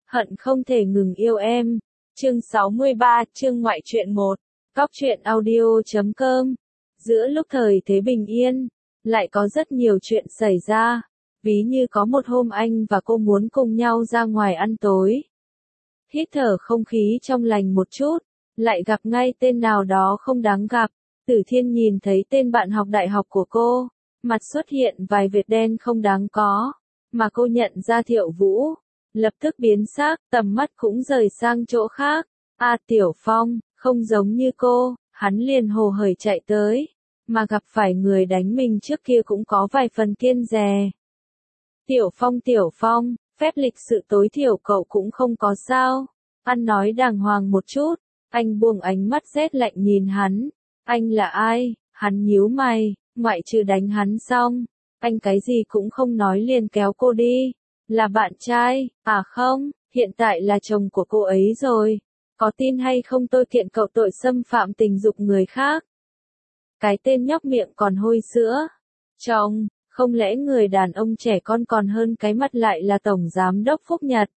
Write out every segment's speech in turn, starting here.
hận không thể ngừng yêu em. Chương 63, chương ngoại truyện 1. Cóc truyện audio.com. Giữa lúc thời thế bình yên, lại có rất nhiều chuyện xảy ra. Ví như có một hôm anh và cô muốn cùng nhau ra ngoài ăn tối. Hít thở không khí trong lành một chút, lại gặp ngay tên nào đó không đáng gặp. Tử Thiên nhìn thấy tên bạn học đại học của cô, mặt xuất hiện vài vệt đen không đáng có, mà cô nhận ra Thiệu Vũ, lập tức biến sắc, tầm mắt cũng rời sang chỗ khác. Tiểu Phong, không giống như cô, hắn liền hồ hởi chạy tới, mà gặp phải người đánh mình trước kia cũng có vài phần kiêng dè. Tiểu Phong, phép lịch sự tối thiểu cậu cũng không có sao, ăn nói đàng hoàng một chút. Anh buông ánh mắt rét lạnh nhìn hắn. Anh là ai? Hắn nhíu mày, ngoại trừ đánh hắn xong, anh cái gì cũng không nói liền kéo cô đi. Là bạn trai, không, hiện tại là chồng của cô ấy rồi. Có tin hay không tôi kiện cậu tội xâm phạm tình dục người khác. Cái tên nhóc miệng còn hôi sữa. Chồng, không lẽ người đàn ông trẻ con còn hơn cái mặt lại là tổng giám đốc Phúc Nhật.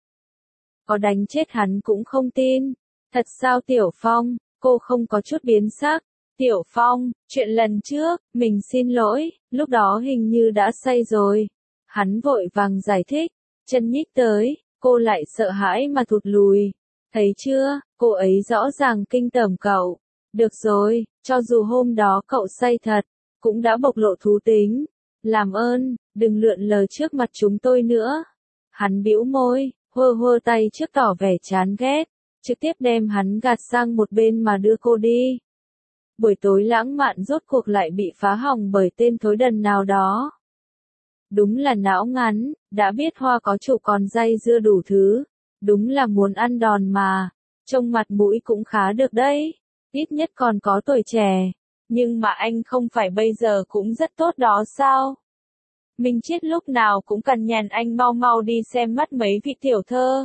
Có đánh chết hắn cũng không tin. Thật sao Tiểu Phong, cô không có chút biến sắc. Tiểu Phong, chuyện lần trước, mình xin lỗi, lúc đó hình như đã say rồi. Hắn vội vàng giải thích, chân nhích tới, cô lại sợ hãi mà thụt lùi. Thấy chưa, cô ấy rõ ràng kinh tởm cậu. Được rồi, cho dù hôm đó cậu say thật, cũng đã bộc lộ thú tính. Làm ơn, đừng lượn lờ trước mặt chúng tôi nữa. Hắn bĩu môi, hơ tay trước tỏ vẻ chán ghét, trực tiếp đem hắn gạt sang một bên mà đưa cô đi. Buổi tối lãng mạn rốt cuộc lại bị phá hỏng bởi tên thối đần nào đó. Đúng là não ngắn, đã biết hoa có chủ còn dây dưa đủ thứ. Đúng là muốn ăn đòn mà. Trông mặt mũi cũng khá được đấy. Ít nhất còn có tuổi trẻ. Nhưng mà anh không phải bây giờ cũng rất tốt đó sao? Minh Chiết lúc nào cũng cằn nhằn anh mau mau đi xem mắt mấy vị tiểu thơ.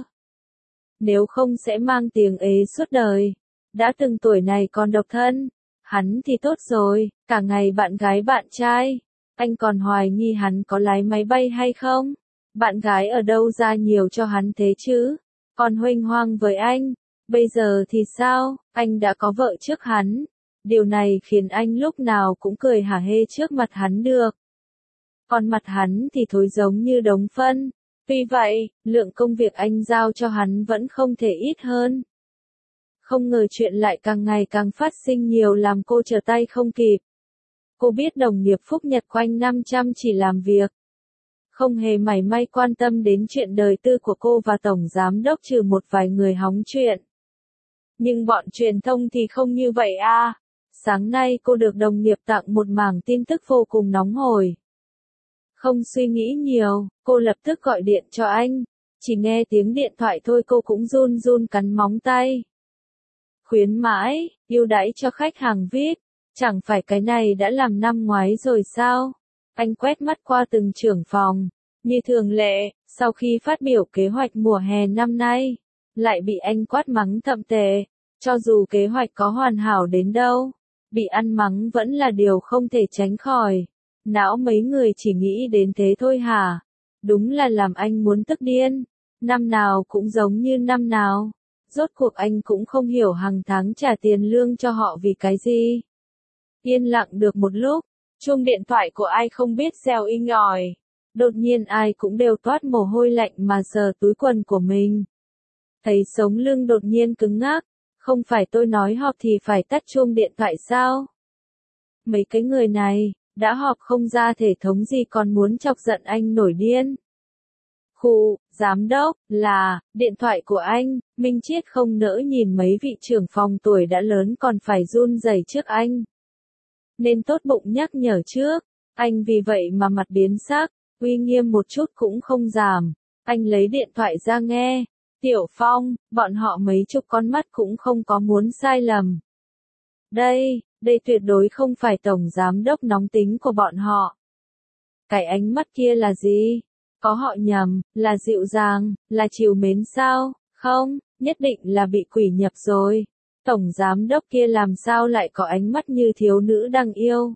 Nếu không sẽ mang tiếng ế suốt đời. Đã từng tuổi này còn độc thân. Hắn thì tốt rồi, cả ngày bạn gái bạn trai. Anh còn hoài nghi hắn có lái máy bay hay không? Bạn gái ở đâu ra nhiều cho hắn thế chứ? Còn huênh hoang với anh. Bây giờ thì sao? Anh đã có vợ trước hắn. Điều này khiến anh lúc nào cũng cười hả hê trước mặt hắn được. Còn mặt hắn thì thối giống như đống phân. Tuy vậy, lượng công việc anh giao cho hắn vẫn không thể ít hơn. Không ngờ chuyện lại càng ngày càng phát sinh nhiều làm cô trở tay không kịp. Cô biết đồng nghiệp Phúc Nhật quanh năm chăm chỉ làm việc. Không hề mảy may quan tâm đến chuyện đời tư của cô và tổng giám đốc trừ một vài người hóng chuyện. Nhưng bọn truyền thông thì không như vậy Sáng nay cô được đồng nghiệp tặng một mảng tin tức vô cùng nóng hổi. Không suy nghĩ nhiều, cô lập tức gọi điện cho anh. Chỉ nghe tiếng điện thoại thôi cô cũng run run cắn móng tay. Khuyến mãi, ưu đãi cho khách hàng VIP. Chẳng phải cái này đã làm năm ngoái rồi sao? Anh quét mắt qua từng trưởng phòng. Như thường lệ, sau khi phát biểu kế hoạch mùa hè năm nay, lại bị anh quát mắng thậm tệ. Cho dù kế hoạch có hoàn hảo đến đâu, bị ăn mắng vẫn là điều không thể tránh khỏi. Não mấy người chỉ nghĩ đến thế thôi hả? Đúng là làm anh muốn tức điên. Năm nào cũng giống như năm nào. Rốt cuộc anh cũng không hiểu hàng tháng trả tiền lương cho họ vì cái gì. Yên lặng được một lúc, chuông điện thoại của ai không biết reo inh ỏi. Đột nhiên ai cũng đều toát mồ hôi lạnh mà sờ túi quần của mình. Thấy sống lưng đột nhiên cứng ngắc, không phải tôi nói họp thì phải tắt chuông điện thoại sao? Mấy cái người này, đã họp không ra thể thống gì còn muốn chọc giận anh nổi điên. Giám đốc, điện thoại của anh. Minh Chiết không nỡ nhìn mấy vị trưởng phòng tuổi đã lớn còn phải run rẩy trước anh. Nên tốt bụng nhắc nhở trước, anh vì vậy mà mặt biến sắc, uy nghiêm một chút cũng không giảm. Anh lấy điện thoại ra nghe. Tiểu Phong, bọn họ mấy chục con mắt cũng không có muốn sai lầm. Đây tuyệt đối không phải tổng giám đốc nóng tính của bọn họ. Cái ánh mắt kia là gì? Có họ nhầm, là dịu dàng, là trìu mến sao? Không, nhất định là bị quỷ nhập rồi. Tổng giám đốc kia làm sao lại có ánh mắt như thiếu nữ đang yêu?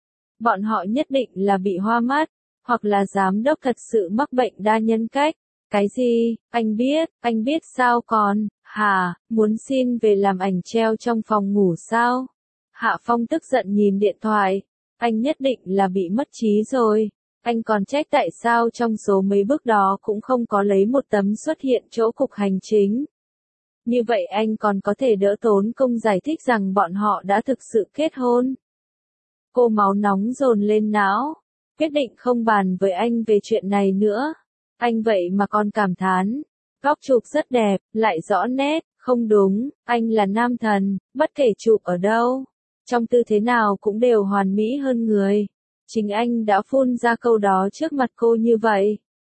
Bọn họ nhất định là bị hoa mắt, hoặc là giám đốc thật sự mắc bệnh đa nhân cách. Cái gì, anh biết sao còn, hả, muốn xin về làm ảnh treo trong phòng ngủ sao? Hạ Phong tức giận nhìn điện thoại, anh nhất định là bị mất trí rồi. Anh còn trách tại sao trong số mấy bước đó cũng không có lấy một tấm xuất hiện chỗ cục hành chính. Như vậy anh còn có thể đỡ tốn công giải thích rằng bọn họ đã thực sự kết hôn. Cô máu nóng dồn lên não, quyết định không bàn với anh về chuyện này nữa. Anh vậy mà còn cảm thán, góc chụp rất đẹp, lại rõ nét, không đúng, anh là nam thần, bất kể chụp ở đâu, trong tư thế nào cũng đều hoàn mỹ hơn người. Chính anh đã phun ra câu đó trước mặt cô như vậy.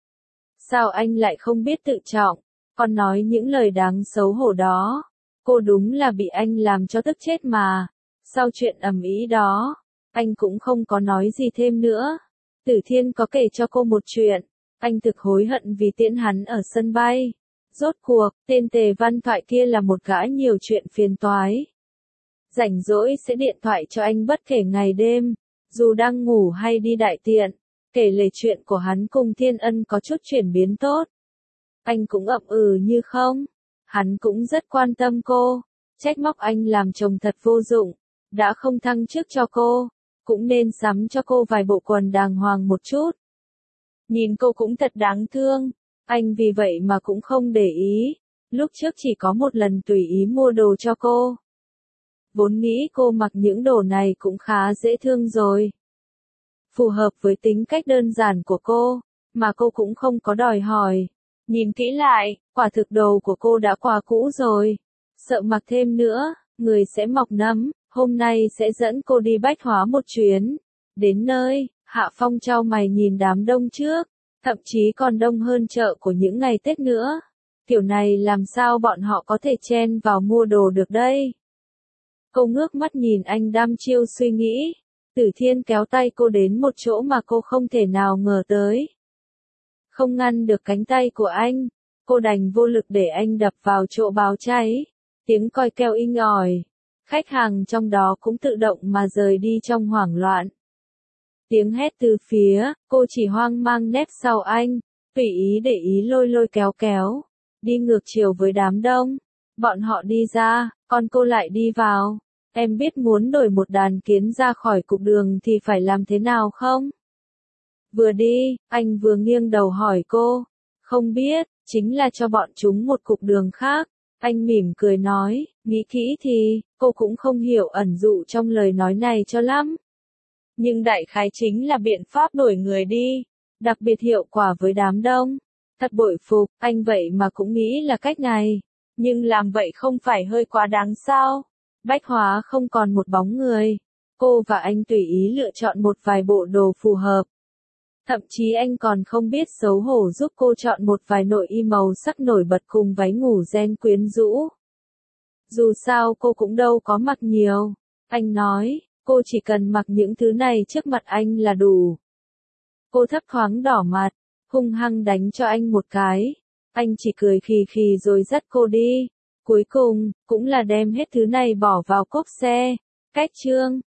Sao anh lại không biết tự trọng, còn nói những lời đáng xấu hổ đó? Cô đúng là bị anh làm cho tức chết mà. Sau chuyện ầm ĩ đó, anh cũng không có nói gì thêm nữa. Tử Thiên có kể cho cô một chuyện, anh thực hối hận vì tiễn hắn ở sân bay. Rốt cuộc, tên Tề Văn Thoại kia là một gã nhiều chuyện phiền toái. Rảnh rỗi sẽ điện thoại cho anh bất kể ngày đêm, dù đang ngủ hay đi đại tiện, kể lể chuyện của hắn cùng Thiên Ân có chút chuyển biến tốt. Anh cũng ậm ừ như không. Hắn cũng rất quan tâm cô, trách móc anh làm chồng thật vô dụng, đã không thăng chức cho cô, cũng nên sắm cho cô vài bộ quần đàng hoàng một chút. Nhìn cô cũng thật đáng thương, anh vì vậy mà cũng không để ý, lúc trước chỉ có một lần tùy ý mua đồ cho cô. Vốn nghĩ cô mặc những đồ này cũng khá dễ thương rồi. Phù hợp với tính cách đơn giản của cô, mà cô cũng không có đòi hỏi. Nhìn kỹ lại, quả thực đồ của cô đã quá cũ rồi. Sợ mặc thêm nữa, người sẽ mọc nấm. Hôm nay sẽ dẫn cô đi Bách Hóa một chuyến. Đến nơi, Hạ Phong chau mày nhìn đám đông trước, thậm chí còn đông hơn chợ của những ngày Tết nữa. Kiểu này làm sao bọn họ có thể chen vào mua đồ được đây? Cô ngước mắt nhìn anh đăm chiêu suy nghĩ. Tử Thiên kéo tay cô đến một chỗ mà cô không thể nào ngờ tới. Không ngăn được cánh tay của anh, cô đành vô lực để anh đập vào chỗ báo cháy. Tiếng còi keo inh ỏi. Khách hàng trong đó cũng tự động mà rời đi trong hoảng loạn. Tiếng hét từ phía, cô chỉ hoang mang nép sau anh, tùy ý để ý lôi lôi kéo kéo, đi ngược chiều với đám đông. Bọn họ đi ra, còn cô lại đi vào. Em biết muốn đổi một đàn kiến ra khỏi cục đường thì phải làm thế nào không? Vừa đi, anh vừa nghiêng đầu hỏi cô. Không biết, chính là cho bọn chúng một cục đường khác. Anh mỉm cười nói, nghĩ kỹ thì, cô cũng không hiểu ẩn dụ trong lời nói này cho lắm. Nhưng đại khái chính là biện pháp đổi người đi, đặc biệt hiệu quả với đám đông. Thật bội phục, anh vậy mà cũng nghĩ là cách này. Nhưng làm vậy không phải hơi quá đáng sao? Bách Hóa không còn một bóng người. Cô và anh tùy ý lựa chọn một vài bộ đồ phù hợp. Thậm chí anh còn không biết xấu hổ giúp cô chọn một vài nội y màu sắc nổi bật cùng váy ngủ ren quyến rũ. Dù sao cô cũng đâu có mặc nhiều. Anh nói, cô chỉ cần mặc những thứ này trước mặt anh là đủ. Cô thấp thoáng đỏ mặt, hung hăng đánh cho anh một cái. Anh chỉ cười khì khì rồi dắt cô đi. Cuối cùng, cũng là đem hết thứ này bỏ vào cốp xe. Cách chương